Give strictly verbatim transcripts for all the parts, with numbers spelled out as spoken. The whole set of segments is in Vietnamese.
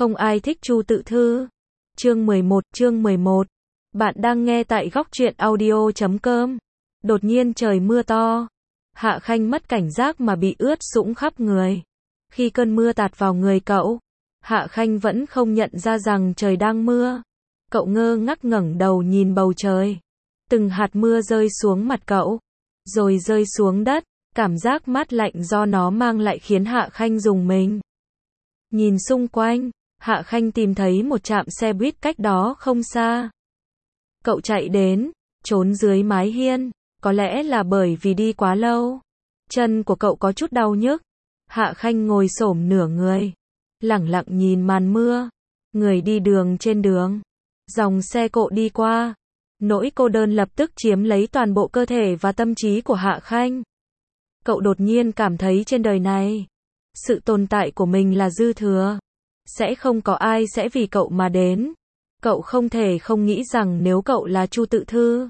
Không ai thích Chu Tự Thư. Chương mười một, chương mười một. Bạn đang nghe tại góc truyện audio chấm com. Đột nhiên trời mưa to. Hạ Khanh mất cảnh giác mà bị ướt sũng khắp người. Khi cơn mưa tạt vào người cậu, Hạ Khanh vẫn không nhận ra rằng trời đang mưa. Cậu ngơ ngác ngẩng đầu nhìn bầu trời. Từng hạt mưa rơi xuống mặt cậu, rồi rơi xuống đất. Cảm giác mát lạnh do nó mang lại khiến Hạ Khanh rùng mình. Nhìn xung quanh, Hạ Khanh tìm thấy một trạm xe buýt cách đó không xa. Cậu chạy đến, trốn dưới mái hiên, có lẽ là bởi vì đi quá lâu. Chân của cậu có chút đau nhức. Hạ Khanh ngồi xổm nửa người, lẳng lặng nhìn màn mưa. Người đi đường trên đường, dòng xe cộ đi qua. Nỗi cô đơn lập tức chiếm lấy toàn bộ cơ thể và tâm trí của Hạ Khanh. Cậu đột nhiên cảm thấy trên đời này, sự tồn tại của mình là dư thừa. Sẽ không có ai sẽ vì cậu mà đến. Cậu không thể không nghĩ rằng nếu cậu là Chu Tự Thư,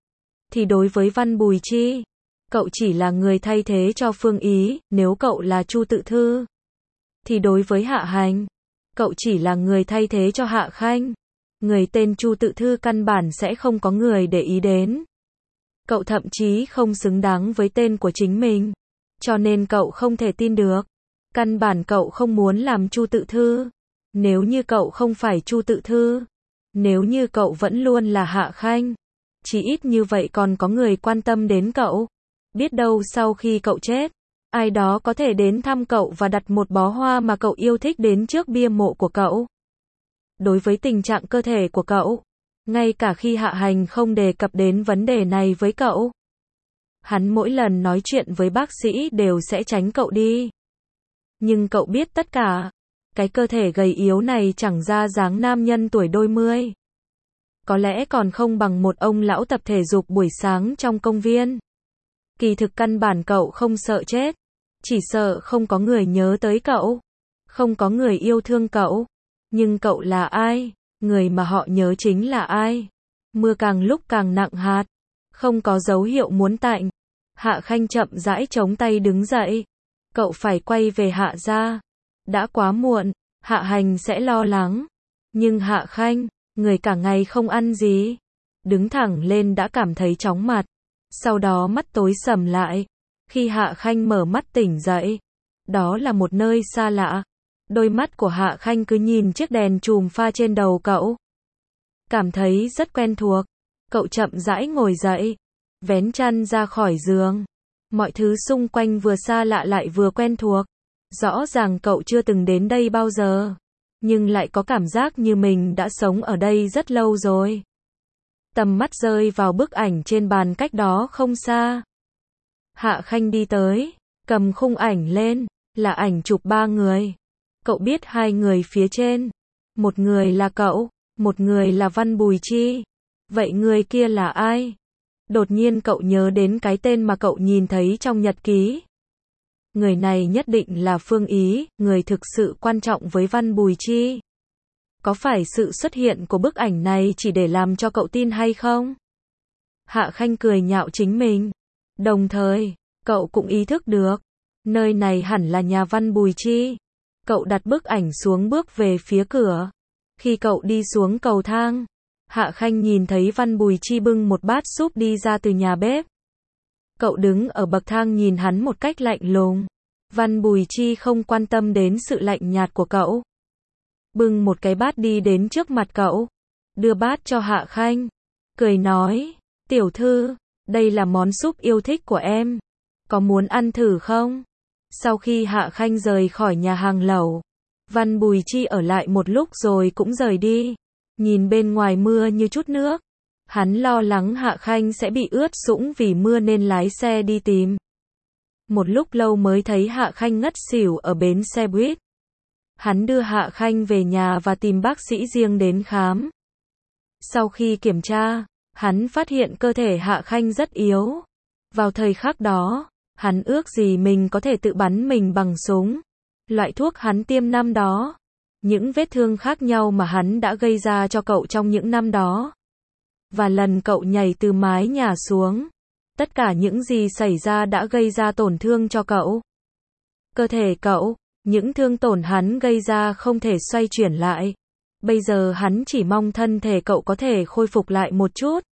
thì đối với Văn Bùi Chi, cậu chỉ là người thay thế cho Phương Ý. Nếu cậu là Chu Tự Thư, thì đối với Hạ Hành, cậu chỉ là người thay thế cho Hạ Khanh. Người tên Chu Tự Thư căn bản sẽ không có người để ý đến. Cậu thậm chí không xứng đáng với tên của chính mình. Cho nên cậu không thể tin được. Căn bản cậu không muốn làm Chu Tự Thư. Nếu như cậu không phải Chu Tự Thư, nếu như cậu vẫn luôn là Hạ Khanh, chỉ ít như vậy còn có người quan tâm đến cậu. Biết đâu sau khi cậu chết, ai đó có thể đến thăm cậu và đặt một bó hoa mà cậu yêu thích đến trước bia mộ của cậu. Đối với tình trạng cơ thể của cậu, ngay cả khi Hạ Hành không đề cập đến vấn đề này với cậu, hắn mỗi lần nói chuyện với bác sĩ đều sẽ tránh cậu đi. Nhưng cậu biết tất cả, cái cơ thể gầy yếu này chẳng ra dáng nam nhân tuổi đôi mươi. Có lẽ còn không bằng một ông lão tập thể dục buổi sáng trong công viên. Kỳ thực căn bản cậu không sợ chết, chỉ sợ không có người nhớ tới cậu, không có người yêu thương cậu. Nhưng cậu là ai? Người mà họ nhớ chính là ai? Mưa càng lúc càng nặng hạt, không có dấu hiệu muốn tạnh. Hạ Khanh chậm rãi chống tay đứng dậy. Cậu phải quay về Hạ gia. Đã quá muộn, Hạ Hành sẽ lo lắng. Nhưng Hạ Khanh, người cả ngày không ăn gì, đứng thẳng lên đã cảm thấy chóng mặt. Sau đó mắt tối sầm lại. Khi Hạ Khanh mở mắt tỉnh dậy, đó là một nơi xa lạ. Đôi mắt của Hạ Khanh cứ nhìn chiếc đèn chùm pha trên đầu cậu. Cảm thấy rất quen thuộc. Cậu chậm rãi ngồi dậy, vén chăn ra khỏi giường. Mọi thứ xung quanh vừa xa lạ lại vừa quen thuộc. Rõ ràng cậu chưa từng đến đây bao giờ, nhưng lại có cảm giác như mình đã sống ở đây rất lâu rồi. Tầm mắt rơi vào bức ảnh trên bàn cách đó không xa. Hạ Khanh đi tới, cầm khung ảnh lên, là ảnh chụp ba người. Cậu biết hai người phía trên, một người là cậu, một người là Văn Bùi Chi. Vậy người kia là ai? Đột nhiên cậu nhớ đến cái tên mà cậu nhìn thấy trong nhật ký. Người này nhất định là Phương Ý, người thực sự quan trọng với Văn Bùi Chi. Có phải sự xuất hiện của bức ảnh này chỉ để làm cho cậu tin hay không? Hạ Khanh cười nhạo chính mình. Đồng thời, cậu cũng ý thức được, nơi này hẳn là nhà Văn Bùi Chi. Cậu đặt bức ảnh xuống bước về phía cửa. Khi cậu đi xuống cầu thang, Hạ Khanh nhìn thấy Văn Bùi Chi bưng một bát súp đi ra từ nhà bếp. Cậu đứng ở bậc thang nhìn hắn một cách lạnh lùng. Văn Bùi Chi không quan tâm đến sự lạnh nhạt của cậu. Bưng một cái bát đi đến trước mặt cậu, đưa bát cho Hạ Khanh, cười nói, tiểu thư, đây là món súp yêu thích của em. Có muốn ăn thử không? Sau khi Hạ Khanh rời khỏi nhà hàng lẩu, Văn Bùi Chi ở lại một lúc rồi cũng rời đi. Nhìn bên ngoài mưa như chút nước. Hắn lo lắng Hạ Khanh sẽ bị ướt sũng vì mưa nên lái xe đi tìm. Một lúc lâu mới thấy Hạ Khanh ngất xỉu ở bến xe buýt. Hắn đưa Hạ Khanh về nhà và tìm bác sĩ riêng đến khám. Sau khi kiểm tra, hắn phát hiện cơ thể Hạ Khanh rất yếu. Vào thời khắc đó, hắn ước gì mình có thể tự bắn mình bằng súng. Loại thuốc hắn tiêm năm đó, những vết thương khác nhau mà hắn đã gây ra cho cậu trong những năm đó. Và lần cậu nhảy từ mái nhà xuống, tất cả những gì xảy ra đã gây ra tổn thương cho cậu. Cơ thể cậu, Những thương tổn hắn gây ra không thể xoay chuyển lại. Bây giờ hắn chỉ mong thân thể cậu có thể khôi phục lại một chút.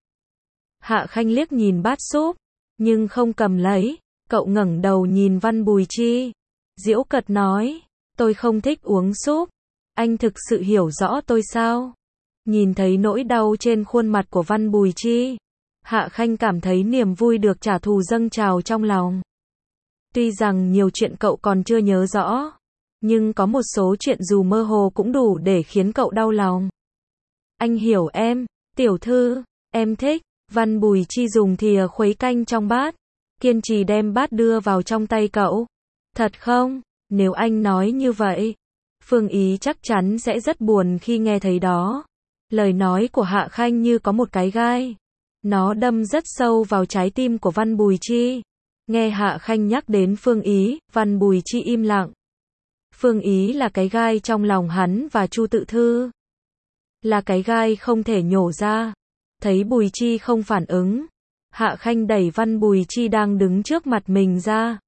Hạ Khanh liếc nhìn bát súp, nhưng không cầm lấy. Cậu ngẩng đầu nhìn Văn Bùi Chi. Giễu cợt nói, tôi không thích uống súp. Anh thực sự hiểu rõ tôi sao? Nhìn thấy nỗi đau trên khuôn mặt của Văn Bùi Chi, Hạ Khanh cảm thấy niềm vui được trả thù dâng trào trong lòng. Tuy rằng nhiều chuyện cậu còn chưa nhớ rõ, nhưng có một số chuyện dù mơ hồ cũng đủ để khiến cậu đau lòng. Anh hiểu em, tiểu thư, em thích. Văn Bùi Chi dùng thìa khuấy canh trong bát, kiên trì đem bát đưa vào trong tay cậu. Thật không? Nếu anh nói như vậy, Phương Ý chắc chắn sẽ rất buồn khi nghe thấy đó. Lời nói của Hạ Khanh như có một cái gai. Nó đâm rất sâu vào trái tim của Văn Bùi Chi. Nghe Hạ Khanh nhắc đến Phương Ý, Văn Bùi Chi im lặng. Phương Ý là cái gai trong lòng hắn và Chu Tự Thư. Là cái gai không thể nhổ ra. Thấy Bùi Chi không phản ứng, Hạ Khanh đẩy Văn Bùi Chi đang đứng trước mặt mình ra.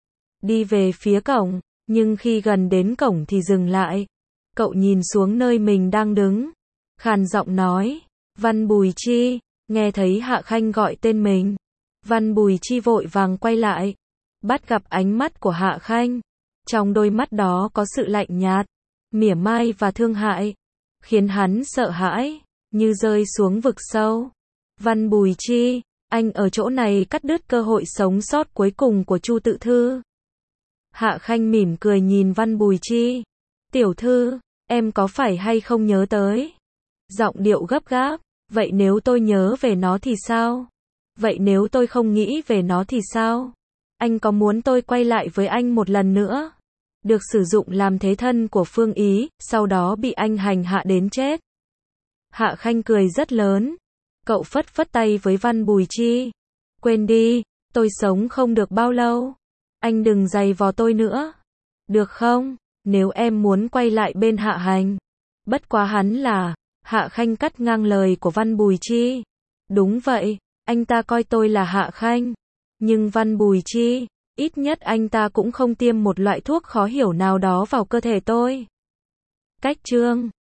Đi về phía cổng, nhưng khi gần đến cổng thì dừng lại. Cậu nhìn xuống nơi mình đang đứng. Khàn giọng nói, Văn Bùi Chi, nghe thấy Hạ Khanh gọi tên mình. Văn Bùi Chi vội vàng quay lại, bắt gặp ánh mắt của Hạ Khanh. Trong đôi mắt đó có sự lạnh nhạt, mỉa mai và thương hại, khiến hắn sợ hãi, như rơi xuống vực sâu. Văn Bùi Chi, anh ở chỗ này cắt đứt cơ hội sống sót cuối cùng của Chu Tự Thư. Hạ Khanh mỉm cười nhìn Văn Bùi Chi. Tiểu thư, em có phải hay không nhớ tới? Giọng điệu gấp gáp. Vậy nếu tôi nhớ về nó thì sao? Vậy nếu tôi không nghĩ về nó thì sao? Anh có muốn tôi quay lại với anh một lần nữa? Được sử dụng làm thế thân của Phương Ý, sau đó bị anh hành hạ đến chết. Hạ Khanh cười rất lớn. Cậu phất phất tay với Văn Bùi Chi. Quên đi, tôi sống không được bao lâu. Anh đừng giày vò tôi nữa. Được không? Nếu em muốn quay lại bên Hạ Hành. Bất quá hắn là... Hạ Khanh cắt ngang lời của Văn Bùi Chi. Đúng vậy, anh ta coi tôi là Hạ Khanh. Nhưng Văn Bùi Chi, ít nhất anh ta cũng không tiêm một loại thuốc khó hiểu nào đó vào cơ thể tôi. Cách chương